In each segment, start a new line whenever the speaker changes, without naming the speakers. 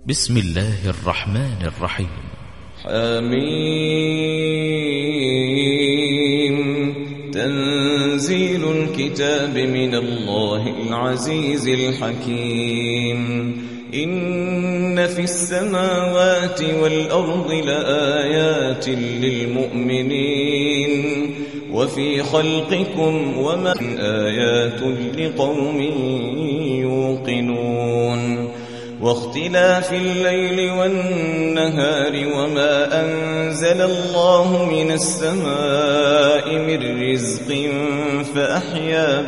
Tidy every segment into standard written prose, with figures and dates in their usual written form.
بسم الله الرحمن الرحيم.
حميم. تنزيل الكتاب من الله العزيز الحكيم. إن في السماوات والأرض لآيات للمؤمنين وفي خلقكم وما آيات لقوم يوقنون واختلاف الليل والنهار وما أنزل الله من السماء من رزق فأحيا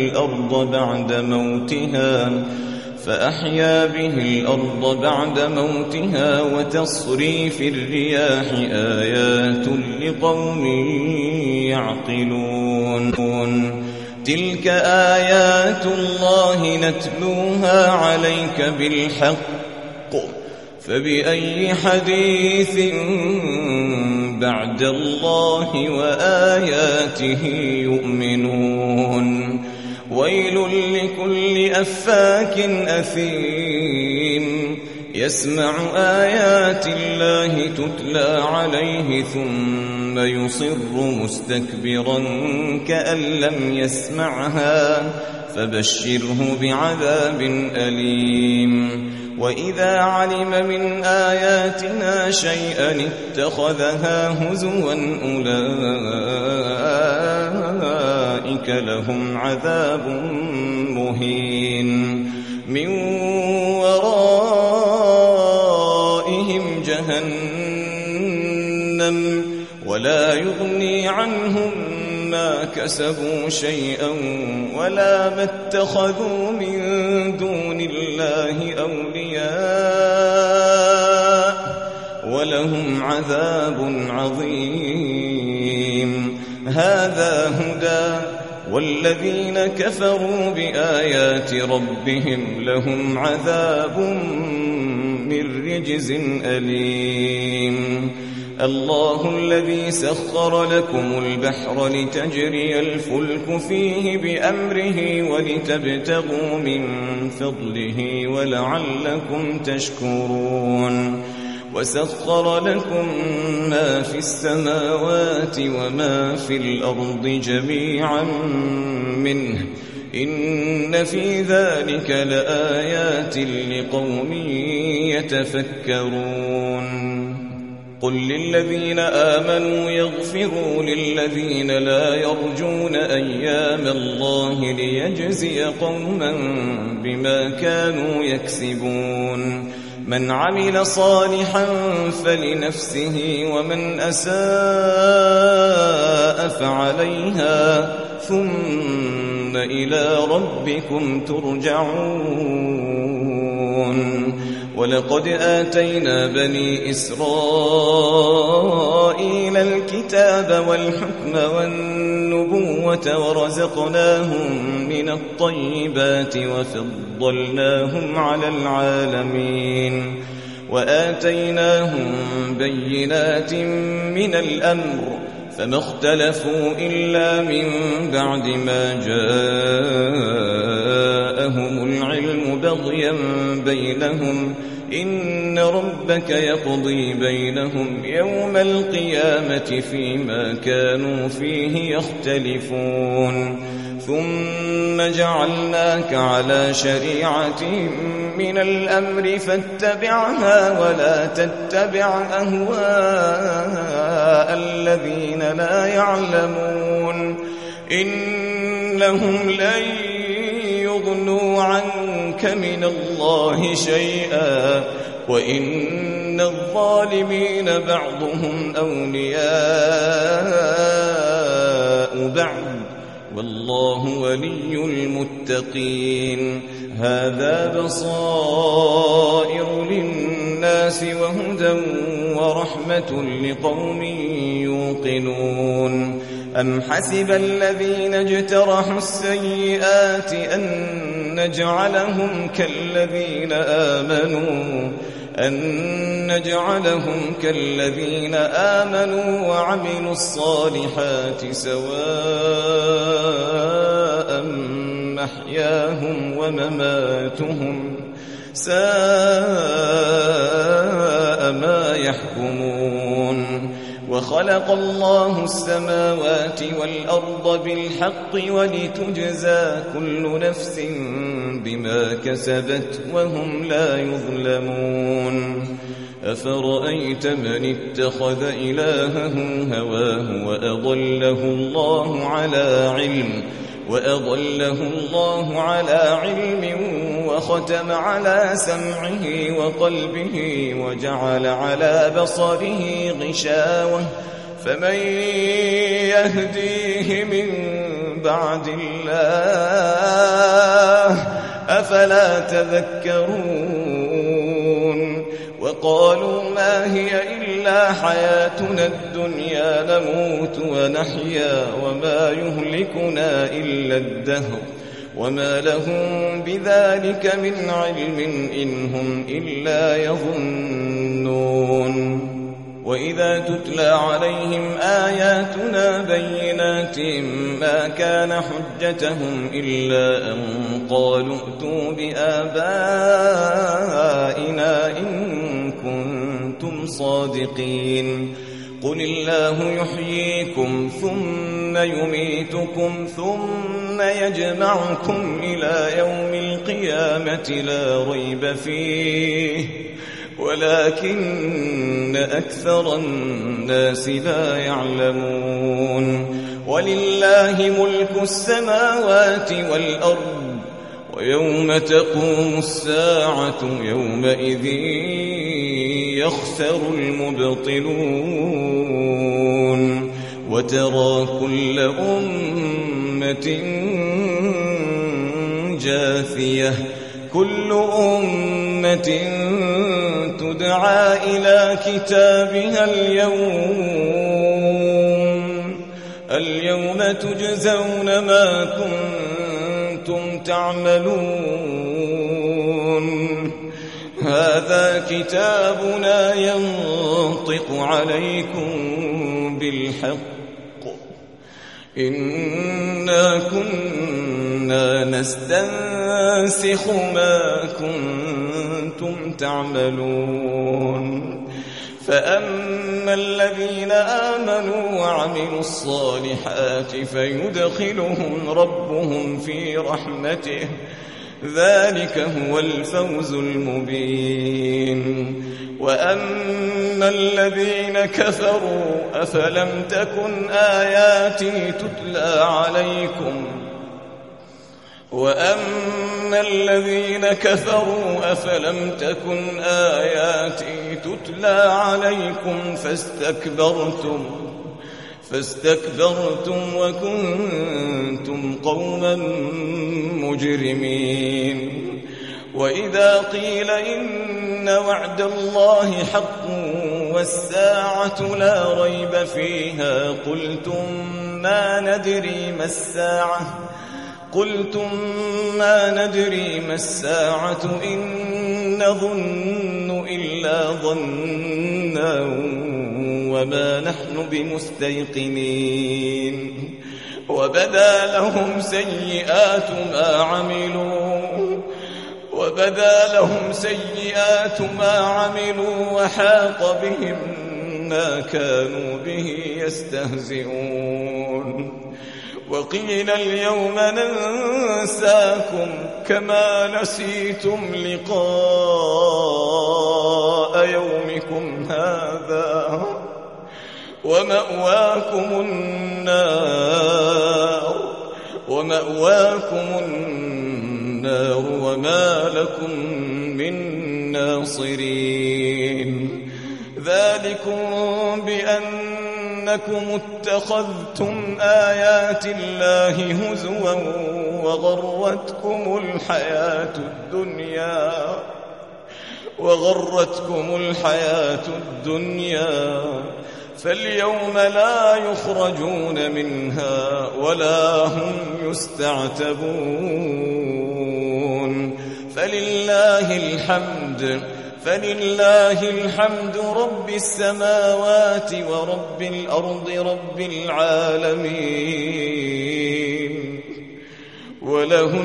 به الأرض بعد موتها وتصريف الرياح آيات لقوم يعقلون. تلك آيات الله نتلوها عليك بالحق فبأي حديث بعد الله وآياته يؤمنون. ويل لكل أفاك أثيم يسمع آيات الله تتلى عليه ثم يصر مستكبرا كأن لم يسمعها فبشره بعذاب أليم. وإذا علم من آياتنا شيئا اتخذها هزوا أولئك لهم عذاب مهين من ورائهم جهنم ولا يغني عنهم ما كسبوا شيئا ولا ما اتخذوا من دون الله أولياء ولهم عذاب عظيم. هذا هدى والذين كفروا بآيات ربهم لهم عذاب من رجز أليم. الله الذي سخر لكم البحر لتجري الفلك فيه بأمره ولتبتغوا من فضله ولعلكم تشكرون. وسخر لكم ما في السماوات وما في الأرض جميعا منه إن في ذلك لآيات لقوم يتفكرون. قل للذين آمنوا يغفروا للذين لا يرجون أيام الله ليجزي قوما بما كانوا يكسبون. من عمل صالحا فلنفسه ومن أساء فعليها ثم إلى ربكم ترجعون. ولقد آتينا بني إسرائيل الكتاب والحكم والنبوة ورزقناهم من الطيبات وفضلناهم على العالمين وآتيناهم بينات من الأمر فما اختلفوا إلا من بعد ما جاءهم العلم بغيا بينهم إن ربك يقضي بينهم يوم القيامة فيما كانوا فيه يختلفون. ثم جعلناك على شريعة من الأمر فاتبعها ولا تتبع أهواء الذين لا يعلمون إنهم لن يغنوا عنك من الله شيئا وإن الظالمين بعضهم أولياء بعض والله ولي المتقين. هذا بصائر للناس وهدى ورحمة لقوم يوقنون. أم حسب الذين اجترحوا السيئات أن نجعلهم كالذين آمنوا وعملوا الصالحات سواء محياهم ومماتهم ساء يحكمون وخلق الله السماوات والأرض بالحق ولتجزى كل نفس بما كسبت وهم لا يظلمون أفرأيت من اتخذ إلهه هواه وأضله الله على علم وختم على سمعه وقلبه وجعل على بصره غشاوة فمن يهديه من بعد الله أفلا تذكرون وقالوا ما هي إلا حياتنا الدنيا نموت ونحيا وما يهلكنا إلا الدهر وما لهم بذلك من علم إن هم إلا يظنون وإذا تتلى عليهم آياتنا بينات ما كان حجتهم إلا أن قالوا ائتوا بآبائنا إن كنتم صادقين قل الله يحييكم ثم يميتكم ثم يجمعكم إلى يوم القيامة لا ريب فيه ولكن أكثر الناس لا يعلمون ولله ملك السماوات والأرض ويوم تقوم الساعة يومئذ يخسر المبطلون وترى كل أمة جاثية كل أمة تدعى إلى كتابها اليوم تجزون ما كنتم تعملون هذا كتابنا ينطق عليكم بالحق إنا كنا نستنسخ ما كنتم تعملون فأما الذين آمنوا وعملوا الصالحات فيدخلهم ربهم في رحمته ذلك هو الفوز المبين وأما الذين كفروا أفلم تكن آياتي تتلى عليكم وأما الذين كفروا أفلم تكن آياتي تتلى عليكم فاستكبرتم وكنتم قوما مجرمين وإذا قيل إن وعد الله حق والساعة لا ريب فيها قلتم ما ندري ما الساعة إن نظن إلا ظنا وما نحن بمستيقنين وبدا لهم سيئات ما عملوا وحاق بهم ما كانوا به يستهزئون وقيل اليوم ننساكم كما نسيتم لقاء يومكم هذا ومأواكم النار وما لكم من ناصرين ذلكم بأنكم اتخذتم آيات الله هزوا وغرتكم الحياة الدنيا فاليوم لا يخرجون منها ولا هم يستعتبون فلله الحمد رب السماوات ورب الأرض رب العالمين وله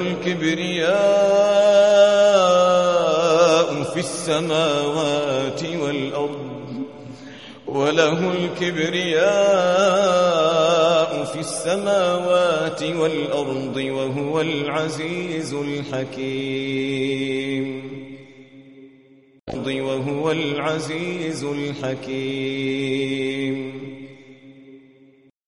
الكبرياء في السماوات والأرض وله الكبرياء في السماوات والأرض وهو العزيز الحكيم.